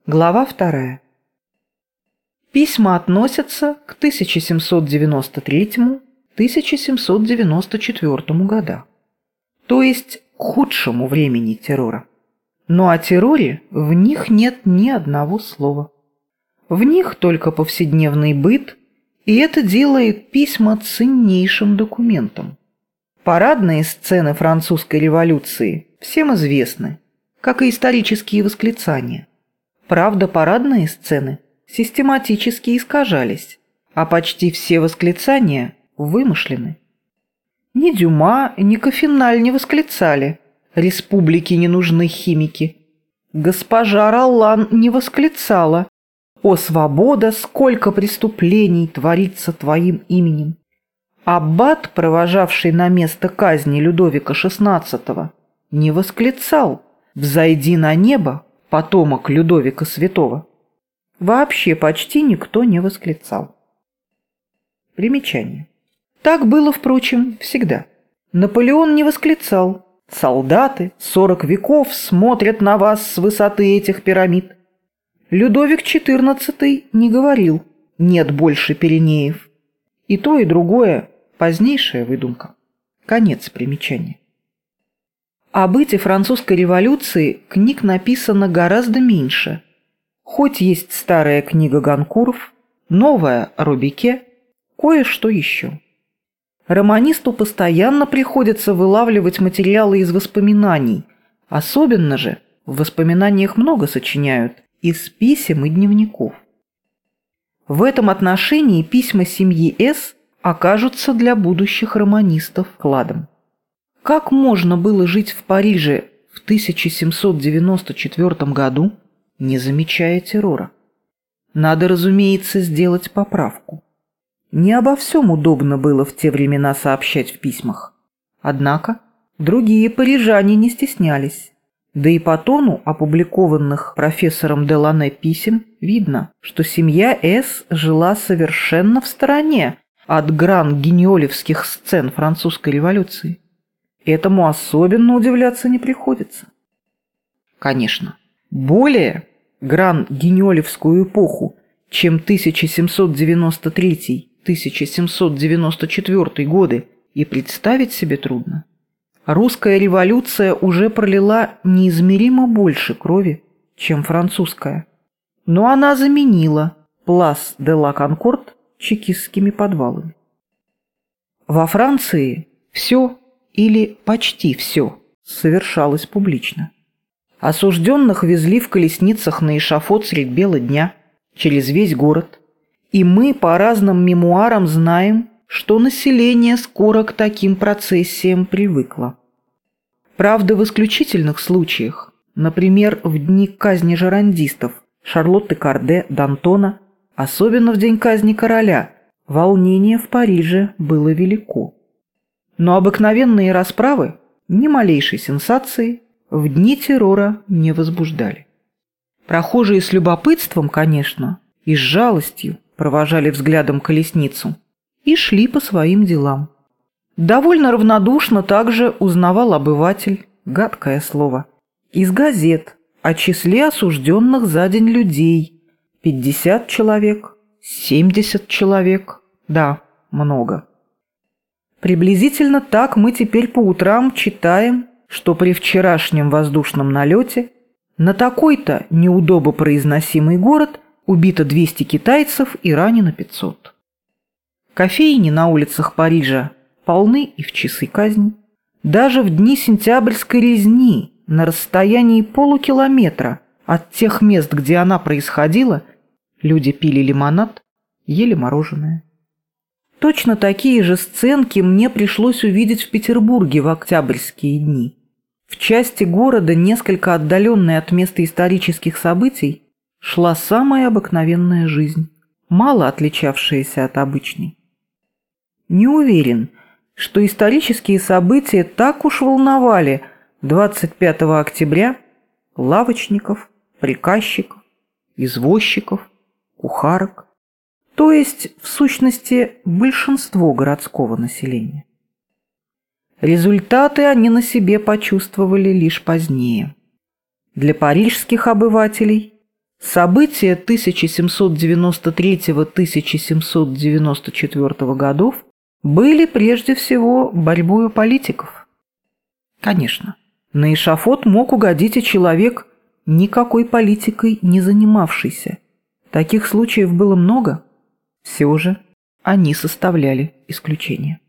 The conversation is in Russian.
Глава 2. Письма относятся к 1793-1794 годам, то есть к худшему времени террора. Но о терроре в них нет ни одного слова. В них только повседневный быт, и это делает письма ценнейшим документом. Парадные сцены французской революции всем известны, как и исторические восклицания. Правда, парадные сцены систематически искажались, а почти все восклицания вымышлены. Ни Дюма, ни Коффеналь не восклицали «Республике не нужны химики». Госпожа Роллан не восклицала «О, свобода, сколько преступлений творится твоим именем». Аббат, провожавший на место казни Людовика XVI, не восклицал «Взойди на небо, потомок Людовика Святого». Вообще почти никто не восклицал. Примечание. Так было, впрочем, всегда. Наполеон не восклицал «Солдаты 40 веков смотрят на вас с высоты этих пирамид». Людовик XIV не говорил «Нет больше Пиренеев». И то, и другое – позднейшая выдумка. Конец примечания. О быте французской революции книг написано гораздо меньше. Хоть есть старая книга Ганкуров, новая Робике, кое-что еще. Романисту постоянно приходится вылавливать материалы из воспоминаний, особенно же в воспоминаниях много сочиняют из писем и дневников. В этом отношении письма семьи С. окажутся для будущих романистов кладом. Как можно было жить в Париже в 1794 году, не замечая террора? Надо, разумеется, сделать поправку. Не обо всем удобно было в те времена сообщать в письмах. Однако другие парижане не стеснялись. Да и по тону опубликованных профессором Делане писем видно, что семья С. жила совершенно в стороне от гран-гиньолевских сцен французской революции. Этому особенно удивляться не приходится. Конечно, более гран-гиньолевскую эпоху, чем 1793-1794 годы, и представить себе трудно. Русская революция уже пролила неизмеримо больше крови, чем французская. Но она заменила Плас де ла Конкорд чекистскими подвалами. Во Франции все или почти все совершалось публично. Осужденных везли в колесницах на эшафот средь бела дня, через весь город, и мы по разным мемуарам знаем, что население скоро к таким процессиям привыкло. Правда, в исключительных случаях, например, в дни казни жерандистов Шарлотты Корде, Д'Антона, особенно в день казни короля, волнение в Париже было велико. Но обыкновенные расправы ни малейшей сенсации в дни террора не возбуждали. Прохожие с любопытством, конечно, и с жалостью провожали взглядом колесницу и шли по своим делам. Довольно равнодушно также узнавал обыватель, гадкое слово, из газет о числе осужденных за день людей: 50 человек, 70 человек, да, много. Приблизительно так мы теперь по утрам читаем, что при вчерашнем воздушном налете на такой-то неудобопроизносимый город убито 200 китайцев и ранено 500. Кофейни на улицах Парижа полны и в часы казни. Даже в дни сентябрьской резни на расстоянии полукилометра от тех мест, где она происходила, люди пили лимонад, ели мороженое. Точно такие же сценки мне пришлось увидеть в Петербурге в октябрьские дни. В части города, несколько отдаленной от места исторических событий, шла самая обыкновенная жизнь, мало отличавшаяся от обычной. Не уверен, что исторические события так уж волновали 25 октября лавочников, приказчиков, извозчиков, кухарок, то есть, в сущности, большинство городского населения. Результаты они на себе почувствовали лишь позднее. Для парижских обывателей События 1793-1794 годов были прежде всего борьбой политиков. Конечно, на эшафот мог угодить и человек, никакой политикой не занимавшийся. Таких случаев было много, все же они составляли исключение.